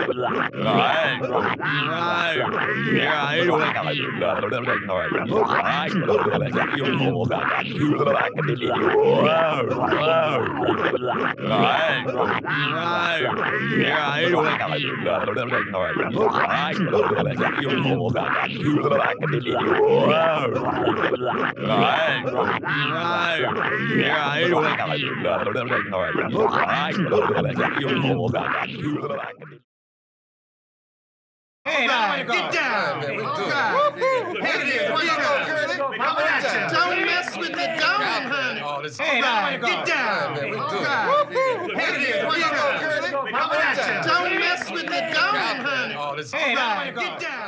Hey, now get down. All right. Here it is. Where you go, Curly? Coming at you. Don't mess with the dome, honey. Hey, now get down. All right. Here it is. Where you go, Curly? Coming at you. Don't mess with the dome, honey. Hey, now get down.